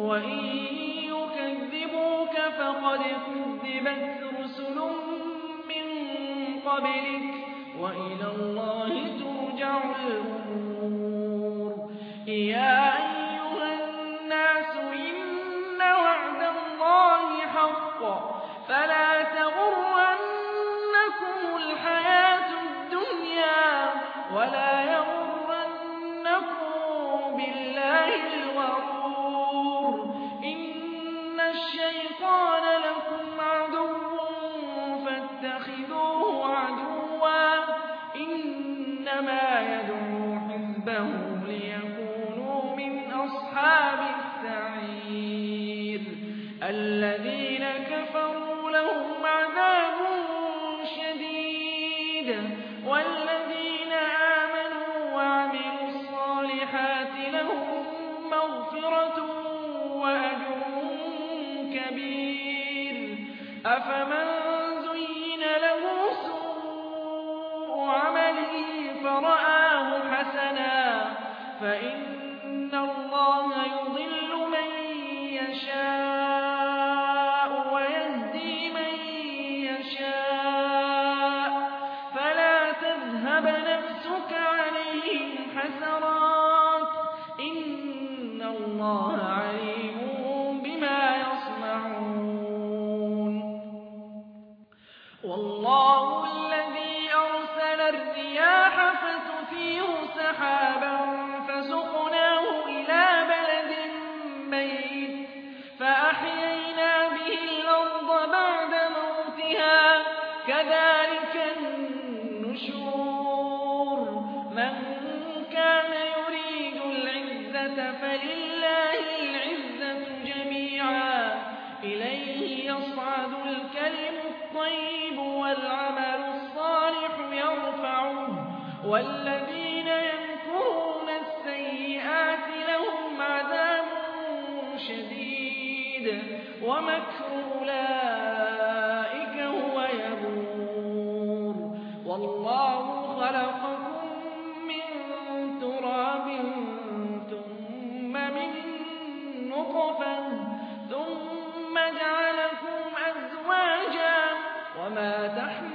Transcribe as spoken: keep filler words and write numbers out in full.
وإن يكذبوك فقد كذبت رسل من قبلك وإلى الله ترجع الأمور يا أيها الناس إن وعد الله حق فلا تغرنكم الحياة الدنيا ولا يغرنكم بالله الغرور إن الشيطان لكم عدو فاتخذوه عدوا إنما يدعو حزبه ليكونوا من أصحاب السعير الذين كفروا لهم عذاب شديد والذين آمنوا وعملوا الصالحات لهم مغفرة وأجر كبير أفمن زين له سوء عمله فرآه حسنا فإن الله يضل من يشاء ويهدي من يشاء فلا تذهب نفسك عليهم حسرات إن الله عليم بما يصنعون والله الذي أرسل الرياح فتثير سحابا فسقناه إلى بلد ميت فأحيينا به الأرض بعد موتها كذلك النشور من كان يريد العزة فلله العزة جميعا إليه يصعد الكلم الطيب والعمل الصالح يرفعه والذين يمكرون السيئات لهم عذاب شديد ومكر أولئك هو يبور والله خلقكم من تراب ثم من نطفة ثم جعلكم أزواجا وما تحمل